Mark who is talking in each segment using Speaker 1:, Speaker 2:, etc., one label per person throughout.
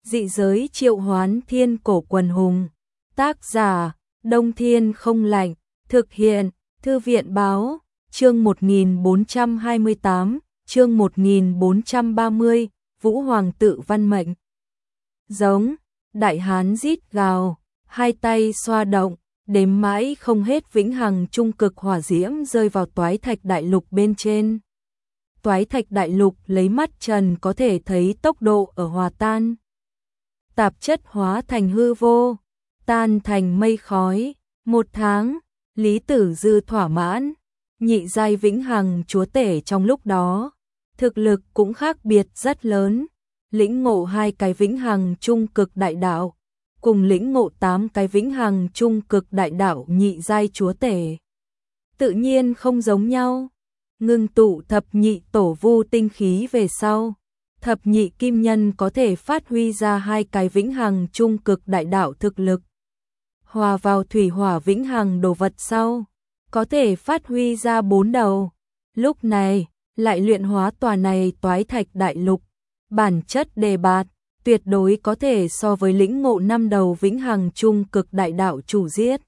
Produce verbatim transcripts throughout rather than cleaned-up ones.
Speaker 1: Dị giới triệu hoán thiên cổ quần hùng. Tác giả, Đông Thiên không lạnh. Thực hiện, Thư viện báo. Chương một nghìn bốn trăm hai mươi tám, chương một nghìn bốn trăm ba mươi, Vũ Hoàng tự văn mệnh. Giống, đại hán rít gào, hai tay xoa động, đếm mãi không hết vĩnh hằng trung cực hỏa diễm rơi vào toái thạch đại lục bên trên. Toái thạch đại lục lấy mắt trần có thể thấy tốc độ ở hòa tan. Tạp chất hóa thành hư vô, tan thành mây khói. Một tháng, Lý Tử Dư thỏa mãn, nhị giai vĩnh hằng chúa tể trong lúc đó, thực lực cũng khác biệt rất lớn, lĩnh ngộ hai cái vĩnh hằng trung cực đại đạo, cùng lĩnh ngộ tám cái vĩnh hằng trung cực đại đạo nhị giai chúa tể. Tự nhiên không giống nhau, ngưng tụ thập nhị tổ vu tinh khí về sau, thập nhị kim nhân có thể phát huy ra hai cái vĩnh hằng trung cực đại đạo thực lực. Hòa vào thủy hỏa vĩnh hằng đồ vật sau, có thể phát huy ra bốn đầu. Lúc này, lại luyện hóa tòa này toái thạch đại lục, bản chất đề bạt, tuyệt đối có thể so với lĩnh ngộ năm đầu vĩnh hằng trung cực đại đạo chủ giết.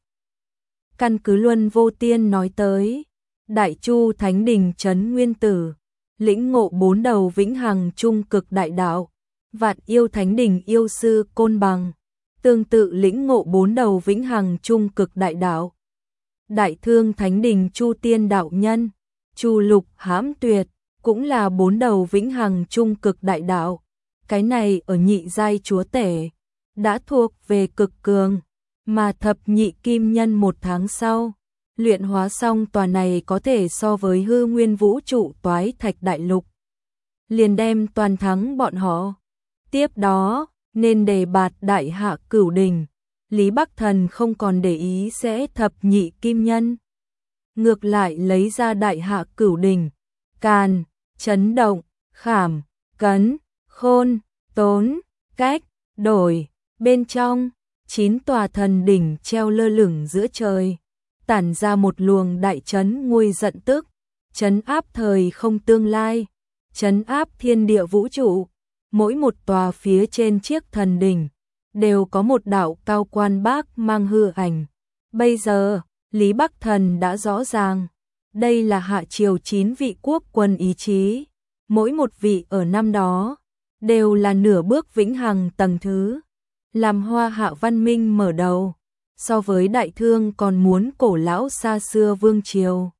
Speaker 1: Căn cứ Luân Vô Tiên nói tới, Đại Chu Thánh Đình Trấn Nguyên Tử, lĩnh ngộ bốn đầu vĩnh hằng trung cực đại đạo, Vạn Yêu Thánh Đình Yêu Sư Côn Bằng, tương tự lĩnh ngộ bốn đầu vĩnh hằng trung cực đại đạo. Đại Thương Thánh Đình Chu Tiên Đạo Nhân, Chu Lục Hãm Tuyệt, cũng là bốn đầu vĩnh hằng trung cực đại đạo. Cái này ở nhị giai chúa tể, đã thuộc về cực cường, mà thập nhị kim nhân một tháng sau, luyện hóa xong tòa này có thể so với hư nguyên vũ trụ toái thạch đại lục. Liền đem toàn thắng bọn họ. Tiếp đó, nên đề bạt đại hạ cửu đình, Lý Bắc Thần không còn để ý sẽ thập nhị kim nhân. Ngược lại lấy ra đại hạ cửu đình, Càn, Chấn Động, Khảm, Cấn, Khôn, Tốn, Cách, Đổi, bên trong, chín tòa thần đỉnh treo lơ lửng giữa trời, tản ra một luồng đại chấn nguôi giận tức, chấn áp thời không tương lai, chấn áp thiên địa vũ trụ. Mỗi một tòa phía trên chiếc thần đỉnh đều có một đạo cao quan bác mang hư ảnh. Bây giờ, Lý Bắc Thần đã rõ ràng, đây là hạ triều chín vị quốc quân ý chí, mỗi một vị ở năm đó đều là nửa bước vĩnh hằng tầng thứ, làm Hoa Hạ văn minh mở đầu, so với Đại Thương còn muốn cổ lão xa xưa vương triều.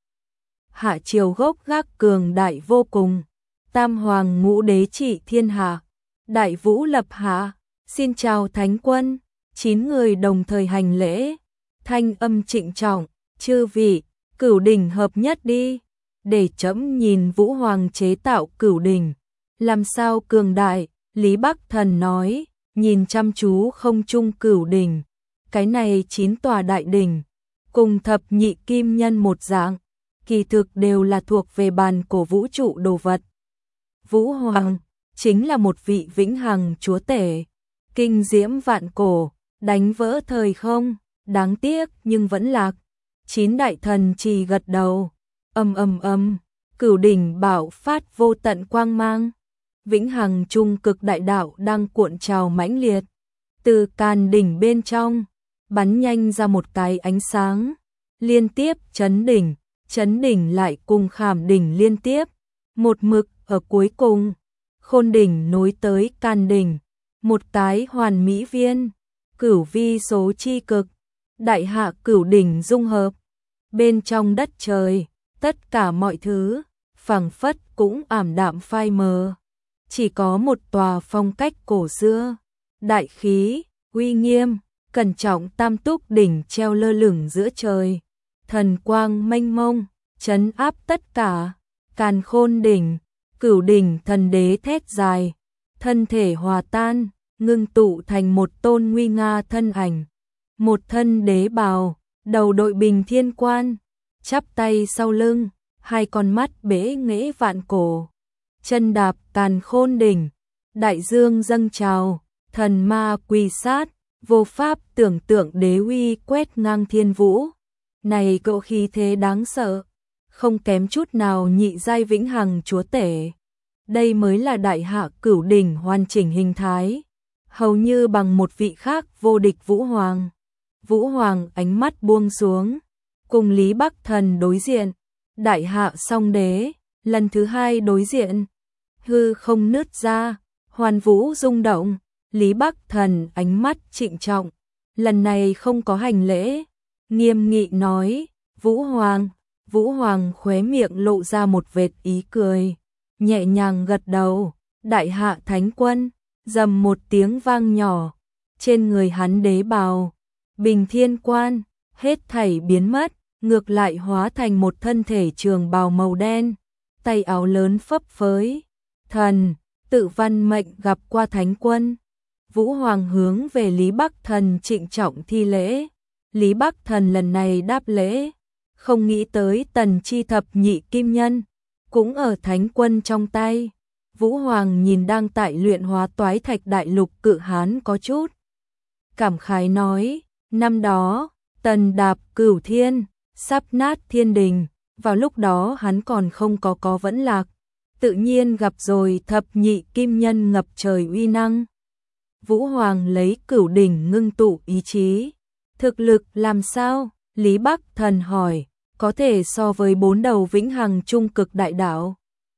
Speaker 1: Hạ triều gốc gác cường đại vô cùng, tam hoàng ngũ đế trị thiên hạ, đại vũ lập hạ, xin chào thánh quân. Chín người đồng thời hành lễ, thanh âm trịnh trọng, chư vị, cửu đỉnh hợp nhất đi, để trẫm nhìn Vũ Hoàng chế tạo cửu đỉnh, làm sao cường đại. Lý Bắc Thần nói, nhìn chăm chú không trung cửu đỉnh, cái này chín tòa đại đỉnh, cùng thập nhị kim nhân một dạng, kỳ thực đều là thuộc về bàn cổ vũ trụ đồ vật. Vũ Hoàng chính là một vị vĩnh hằng chúa tể, kinh diễm vạn cổ, đánh vỡ thời không, đáng tiếc nhưng vẫn lạc. Chín đại thần trì gật đầu, ầm ầm ầm, cửu đỉnh bạo phát vô tận quang mang, vĩnh hằng trung cực đại đạo đang cuộn trào mãnh liệt, từ Càn đỉnh bên trong bắn nhanh ra một cái ánh sáng, liên tiếp chấn đỉnh, chấn đỉnh lại cùng Khảm đỉnh liên tiếp, một mực ở cuối cùng, Khôn đỉnh nối tới Càn đỉnh, một cái hoàn mỹ viên, cửu vi số chi cực, đại hạ cửu đỉnh dung hợp. Bên trong đất trời, tất cả mọi thứ, phảng phất cũng ảm đạm phai mờ. Chỉ có một tòa phong cách cổ xưa, đại khí, uy nghiêm, cẩn trọng tam túc đỉnh treo lơ lửng giữa trời. Thần quang mênh mông, trấn áp tất cả, Càn Khôn đỉnh, cửu đỉnh thần đế thét dài, thân thể hòa tan, ngưng tụ thành một tôn nguy nga thân ảnh. Một thân đế bào, đầu đội bình thiên quan, chắp tay sau lưng, hai con mắt bế nghễ vạn cổ. Chân đạp Càn Khôn đỉnh, đại dương dâng trào, thần ma quỳ sát, vô pháp tưởng tượng đế uy quét ngang thiên vũ. Này cỗ khí thế đáng sợ, không kém chút nào nhị giai vĩnh hằng chúa tể. Đây mới là đại hạ cửu đỉnh hoàn chỉnh hình thái. hầu như bằng một vị khác vô địch Vũ Hoàng. Vũ Hoàng ánh mắt buông xuống, cùng Lý Bắc Thần đối diện, đại hạ song đế, lần thứ hai đối diện, hư không nứt ra, hoàn vũ rung động, Lý Bắc Thần ánh mắt trịnh trọng, lần này không có hành lễ, nghiêm nghị nói, Vũ Hoàng, Vũ Hoàng khóe miệng lộ ra một vệt ý cười, nhẹ nhàng gật đầu, đại hạ thánh quân, rầm một tiếng vang nhỏ, trên người hắn đế bào, bình thiên quan, hết thảy biến mất, ngược lại hóa thành một thân thể trường bào màu đen, tay áo lớn phấp phới, thần, tự văn mệnh gặp qua thánh quân. Vũ Hoàng hướng về Lý Bắc Thần trịnh trọng thi lễ, Lý Bắc Thần lần này đáp lễ, không nghĩ tới Tần Chi thập nhị kim nhân, cũng ở thánh quân trong tay. Vũ Hoàng nhìn đang tại luyện hóa toái thạch đại lục cự hán có chút cảm khái nói, năm đó, Tần đạp cửu thiên, sắp nát thiên đình, vào lúc đó hắn còn không có có vẫn lạc, tự nhiên gặp rồi thập nhị kim nhân ngập trời uy năng. Vũ Hoàng lấy cửu đỉnh ngưng tụ ý chí, thực lực làm sao? Lý Bắc Thần hỏi, có thể so với bốn đầu vĩnh hằng trung cực đại đạo.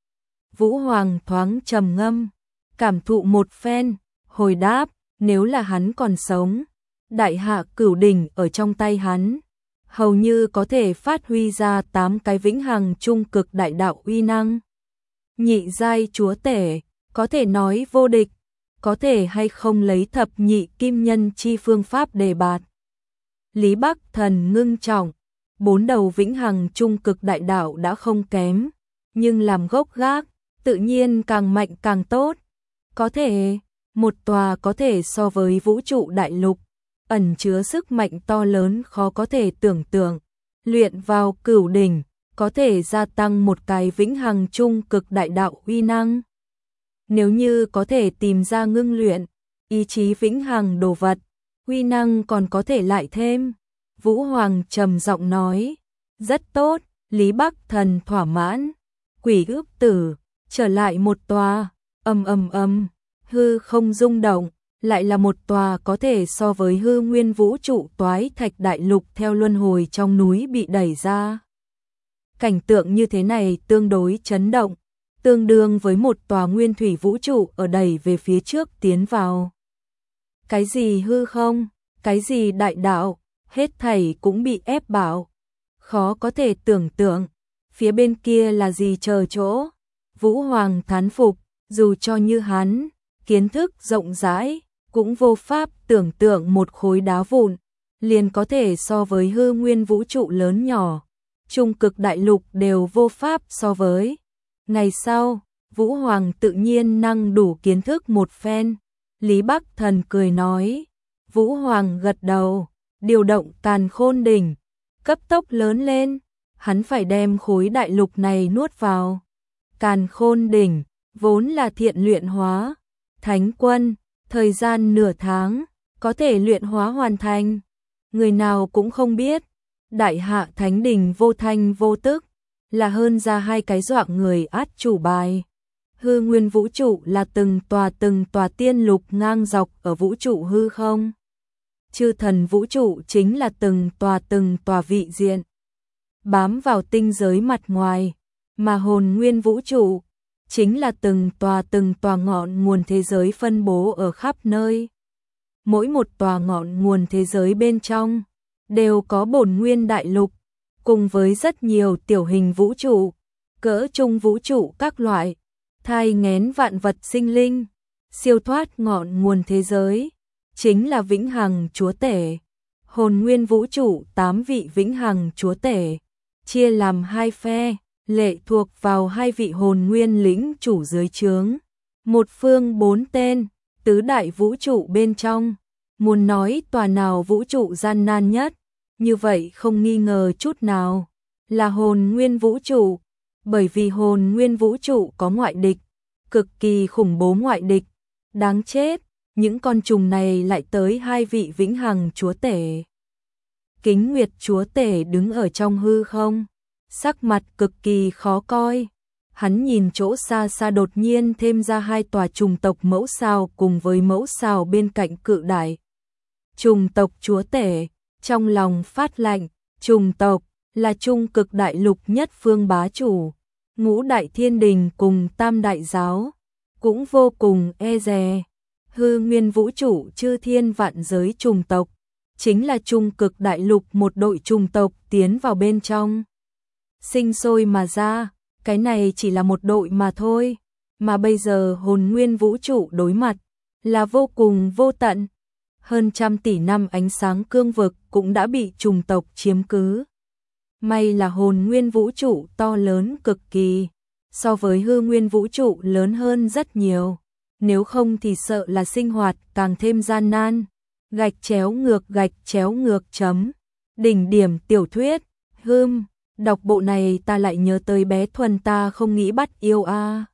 Speaker 1: Vũ Hoàng thoáng trầm ngâm, cảm thụ một phen, hồi đáp, nếu là hắn còn sống, đại hạ cửu đỉnh ở trong tay hắn, hầu như có thể phát huy ra tám cái vĩnh hằng trung cực đại đạo uy năng. Nhị giai chúa tể, có thể nói vô địch, có thể hay không lấy thập nhị kim nhân chi phương pháp đề bạt. Lý Bắc Thần ngưng trọng, bốn đầu vĩnh hằng trung cực đại đạo đã không kém, nhưng làm gốc gác, tự nhiên càng mạnh càng tốt. Có thể, một tòa có thể so với vũ trụ đại lục, ẩn chứa sức mạnh to lớn khó có thể tưởng tượng, luyện vào cửu đỉnh, có thể gia tăng một cái vĩnh hằng trung cực đại đạo uy năng. Nếu như có thể tìm ra ngưng luyện, ý chí vĩnh hằng đồ vật, uy năng còn có thể lại thêm. Vũ Hoàng trầm giọng nói, rất tốt, Lý Bắc Thần thỏa mãn, quỷ ước tử, trở lại một tòa, ầm ầm ầm, hư không rung động, lại là một tòa có thể so với hư nguyên vũ trụ toái thạch đại lục theo luân hồi trong núi bị đẩy ra. Cảnh tượng như thế này tương đối chấn động, tương đương với một tòa nguyên thủy vũ trụ ở đẩy về phía trước tiến vào. Cái gì hư không, cái gì đại đạo, hết thảy cũng bị ép bảo. Khó có thể tưởng tượng, phía bên kia là gì chờ chỗ. Vũ Hoàng thán phục, dù cho như hắn, kiến thức rộng rãi, cũng vô pháp tưởng tượng một khối đá vụn, liền có thể so với hư nguyên vũ trụ lớn nhỏ. Trung cực đại lục đều vô pháp so với. Ngày sau, Vũ Hoàng tự nhiên năng đủ kiến thức một phen. Lý Bắc Thần cười nói, Vũ Hoàng gật đầu, điều động càn khôn đỉnh, cấp tốc lớn lên, hắn phải đem khối đại lục này nuốt vào. Càn khôn đỉnh, vốn là thiện luyện hóa, thánh quân, thời gian nửa tháng, có thể luyện hóa hoàn thành. Người nào cũng không biết, đại hạ thánh đỉnh vô thanh vô tức, là hơn ra hai cái dọa người át chủ bài. Hư nguyên vũ trụ là từng tòa từng tòa tiên lục ngang dọc ở vũ trụ hư không. Chư thần vũ trụ chính là từng tòa từng tòa vị diện, bám vào tinh giới mặt ngoài, mà hồn nguyên vũ trụ chính là từng tòa từng tòa ngọn nguồn thế giới phân bố ở khắp nơi. Mỗi một tòa ngọn nguồn thế giới bên trong đều có bổn nguyên đại lục, cùng với rất nhiều tiểu hình vũ trụ, cỡ trung vũ trụ các loại, thai nghén vạn vật sinh linh, siêu thoát ngọn nguồn thế giới, chính là vĩnh hằng chúa tể. Hồn nguyên vũ trụ tám vị vĩnh hằng chúa tể, chia làm hai phe, lệ thuộc vào hai vị hồn nguyên lĩnh chủ dưới trướng. Một phương bốn tên, tứ đại vũ trụ bên trong, muốn nói tòa nào vũ trụ gian nan nhất, như vậy không nghi ngờ chút nào, là hồn nguyên vũ trụ, bởi vì hồn nguyên vũ trụ có ngoại địch, cực kỳ khủng bố ngoại địch, đáng chết, những con trùng này lại tới hai vị vĩnh hằng chúa tể. Kính Nguyệt chúa tể đứng ở trong hư không, sắc mặt cực kỳ khó coi, Hắn nhìn chỗ xa xa đột nhiên thêm ra hai tòa trùng tộc mẫu sao cùng với mẫu sao bên cạnh cự đại. Trùng tộc chúa tể, trong lòng phát lạnh, trùng tộc là trung cực đại lục nhất phương bá chủ, ngũ đại thiên đình cùng tam đại giáo, cũng vô cùng e dè. Hư nguyên vũ trụ chư thiên vạn giới trùng tộc, chính là trung cực đại lục một đội trùng tộc tiến vào bên trong. Sinh sôi mà ra, cái này chỉ là một đội mà thôi, mà bây giờ hồn nguyên vũ trụ đối mặt, là vô cùng vô tận. Hơn trăm tỷ năm ánh sáng cương vực cũng đã bị trùng tộc chiếm cứ. May là hồn nguyên vũ trụ to lớn cực kỳ, so với hư nguyên vũ trụ lớn hơn rất nhiều, nếu không thì sợ là sinh hoạt càng thêm gian nan. Gạch chéo ngược gạch chéo ngược chấm. Đỉnh điểm tiểu thuyết, hưm, đọc bộ này ta lại nhớ tới bé Thuần ta không nghĩ bắt yêu a.